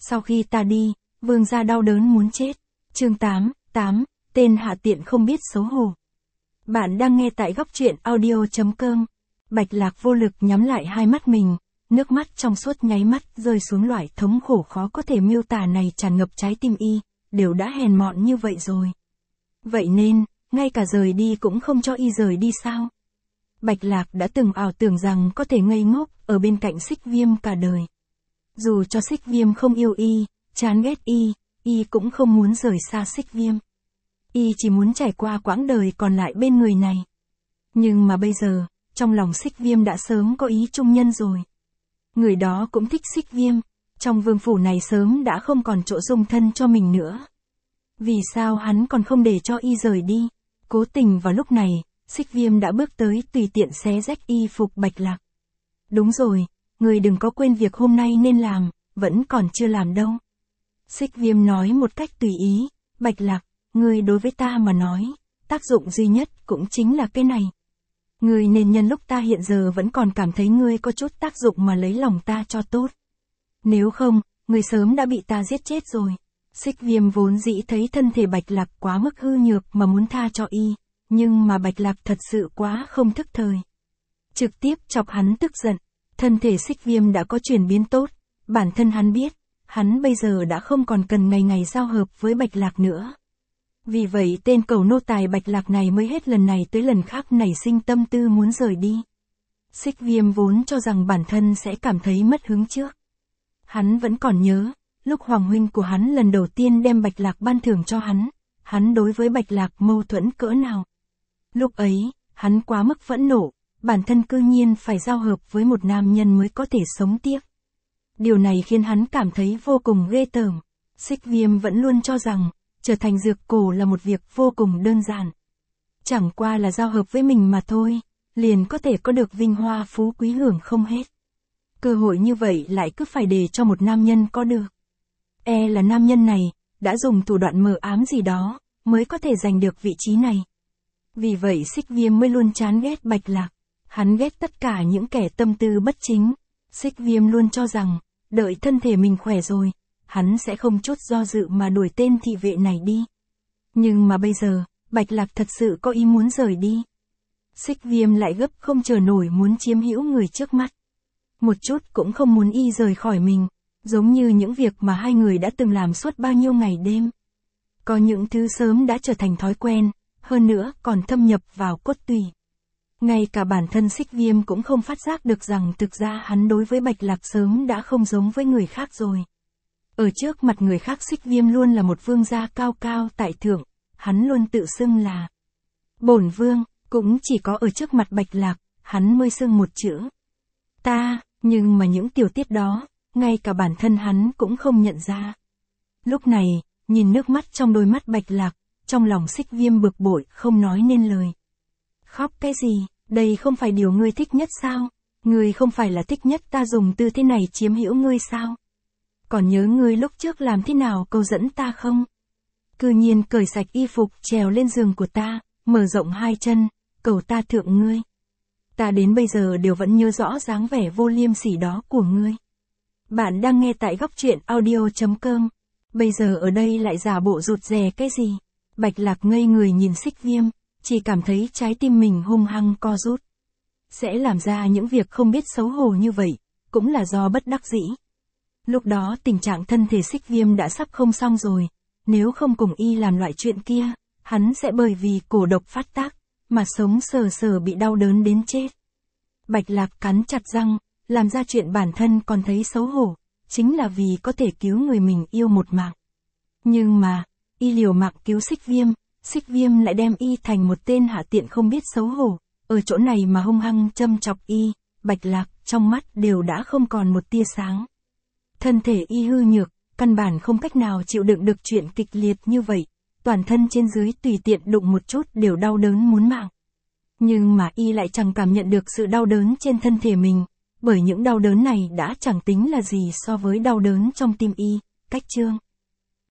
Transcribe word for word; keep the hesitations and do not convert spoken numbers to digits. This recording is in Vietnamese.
Sau khi ta đi, vương gia đau đớn muốn chết. Chương tám, tám, tên hạ tiện không biết xấu hổ. Bạn đang nghe tại góc truyện audio chấm com. Bạch Lạc vô lực nhắm lại hai mắt mình, nước mắt trong suốt nháy mắt rơi xuống, loại thống khổ khó có thể miêu tả này tràn ngập trái tim y, đều đã hèn mọn như vậy rồi. Vậy nên, ngay cả rời đi cũng không cho y rời đi sao? Bạch Lạc đã từng ảo tưởng rằng có thể ngây ngốc ở bên cạnh Xích Viêm cả đời. Dù cho Xích Viêm không yêu y, chán ghét y, y cũng không muốn rời xa Xích Viêm. Y chỉ muốn trải qua quãng đời còn lại bên người này. Nhưng mà bây giờ, trong lòng Xích Viêm đã sớm có ý chung nhân rồi. Người đó cũng thích Xích Viêm, trong vương phủ này sớm đã không còn chỗ dung thân cho mình nữa. Vì sao hắn còn không để cho y rời đi? Cố tình vào lúc này, Xích Viêm đã bước tới tùy tiện xé rách y phục Bạch Lạc. Đúng rồi, người đừng có quên việc hôm nay nên làm, vẫn còn chưa làm đâu. Xích Viêm nói một cách tùy ý, Bạch Lạc, ngươi đối với ta mà nói, tác dụng duy nhất cũng chính là cái này. Ngươi nên nhân lúc ta hiện giờ vẫn còn cảm thấy ngươi có chút tác dụng mà lấy lòng ta cho tốt. Nếu không, ngươi sớm đã bị ta giết chết rồi. Xích Viêm vốn dĩ thấy thân thể Bạch Lạc quá mức hư nhược mà muốn tha cho y, nhưng mà Bạch Lạc thật sự quá không thức thời. Trực tiếp chọc hắn tức giận, thân thể Xích Viêm đã có chuyển biến tốt, bản thân hắn biết, hắn bây giờ đã không còn cần ngày ngày giao hợp với Bạch Lạc nữa. Vì vậy tên cầu nô tài Bạch Lạc này mới hết lần này tới lần khác nảy sinh tâm tư muốn rời đi. Xích Viêm vốn cho rằng bản thân sẽ cảm thấy mất hứng trước. Hắn vẫn còn nhớ, lúc hoàng huynh của hắn lần đầu tiên đem Bạch Lạc ban thưởng cho hắn, hắn đối với Bạch Lạc mâu thuẫn cỡ nào. Lúc ấy, hắn quá mức phẫn nộ, bản thân cư nhiên phải giao hợp với một nam nhân mới có thể sống tiếp. Điều này khiến hắn cảm thấy vô cùng ghê tởm. Xích Viêm vẫn luôn cho rằng, trở thành dược cổ là một việc vô cùng đơn giản. Chẳng qua là giao hợp với mình mà thôi, liền có thể có được vinh hoa phú quý hưởng không hết. Cơ hội như vậy lại cứ phải để cho một nam nhân có được. E là nam nhân này, đã dùng thủ đoạn mờ ám gì đó, mới có thể giành được vị trí này. Vì vậy Xích Viêm mới luôn chán ghét Bạch Lạc. Hắn ghét tất cả những kẻ tâm tư bất chính. Xích Viêm luôn cho rằng, đợi thân thể mình khỏe rồi, hắn sẽ không chút do dự mà đuổi tên thị vệ này đi. Nhưng mà bây giờ, Bạch Lạc thật sự có ý muốn rời đi. Xích Viêm lại gấp không chờ nổi muốn chiếm hữu người trước mắt. Một chút cũng không muốn y rời khỏi mình, giống như những việc mà hai người đã từng làm suốt bao nhiêu ngày đêm. Có những thứ sớm đã trở thành thói quen, hơn nữa còn thâm nhập vào cốt tủy. Ngay cả bản thân Xích Viêm cũng không phát giác được rằng thực ra hắn đối với Bạch Lạc sớm đã không giống với người khác rồi. Ở trước mặt người khác Xích Viêm luôn là một vương gia cao cao tại thượng, hắn luôn tự xưng là bổn vương, cũng chỉ có ở trước mặt Bạch Lạc, hắn mới xưng một chữ ta, nhưng mà những tiểu tiết đó, ngay cả bản thân hắn cũng không nhận ra. Lúc này, nhìn nước mắt trong đôi mắt Bạch Lạc, trong lòng Xích Viêm bực bội không nói nên lời. Khóc cái gì, đây không phải điều ngươi thích nhất sao? Ngươi không phải là thích nhất ta dùng tư thế này chiếm hữu ngươi sao? Còn nhớ ngươi lúc trước làm thế nào câu dẫn ta không? Cư nhiên cởi sạch y phục trèo lên giường của ta, mở rộng hai chân, cầu ta thượng ngươi. Ta đến bây giờ đều vẫn nhớ rõ dáng vẻ vô liêm sỉ đó của ngươi. Bạn đang nghe tại góc truyện audio chấm com. Bây giờ ở đây lại giả bộ rụt rè cái gì? Bạch Lạc ngây người nhìn Xích Viêm, chỉ cảm thấy trái tim mình hung hăng co rút. Sẽ làm ra những việc không biết xấu hổ như vậy, cũng là do bất đắc dĩ. Lúc đó tình trạng thân thể Xích Viêm đã sắp không xong rồi, nếu không cùng y làm loại chuyện kia, hắn sẽ bởi vì cổ độc phát tác, mà sống sờ sờ bị đau đớn đến chết. Bạch Lạc cắn chặt răng, làm ra chuyện bản thân còn thấy xấu hổ, chính là vì có thể cứu người mình yêu một mạng. Nhưng mà, y liều mạng cứu Xích Viêm, Xích Viêm lại đem y thành một tên hạ tiện không biết xấu hổ, ở chỗ này mà hung hăng châm chọc y, Bạch Lạc trong mắt đều đã không còn một tia sáng. Thân thể y hư nhược, căn bản không cách nào chịu đựng được chuyện kịch liệt như vậy, toàn thân trên dưới tùy tiện đụng một chút đều đau đớn muốn mạng. Nhưng mà y lại chẳng cảm nhận được sự đau đớn trên thân thể mình, bởi những đau đớn này đã chẳng tính là gì so với đau đớn trong tim y, cách chương.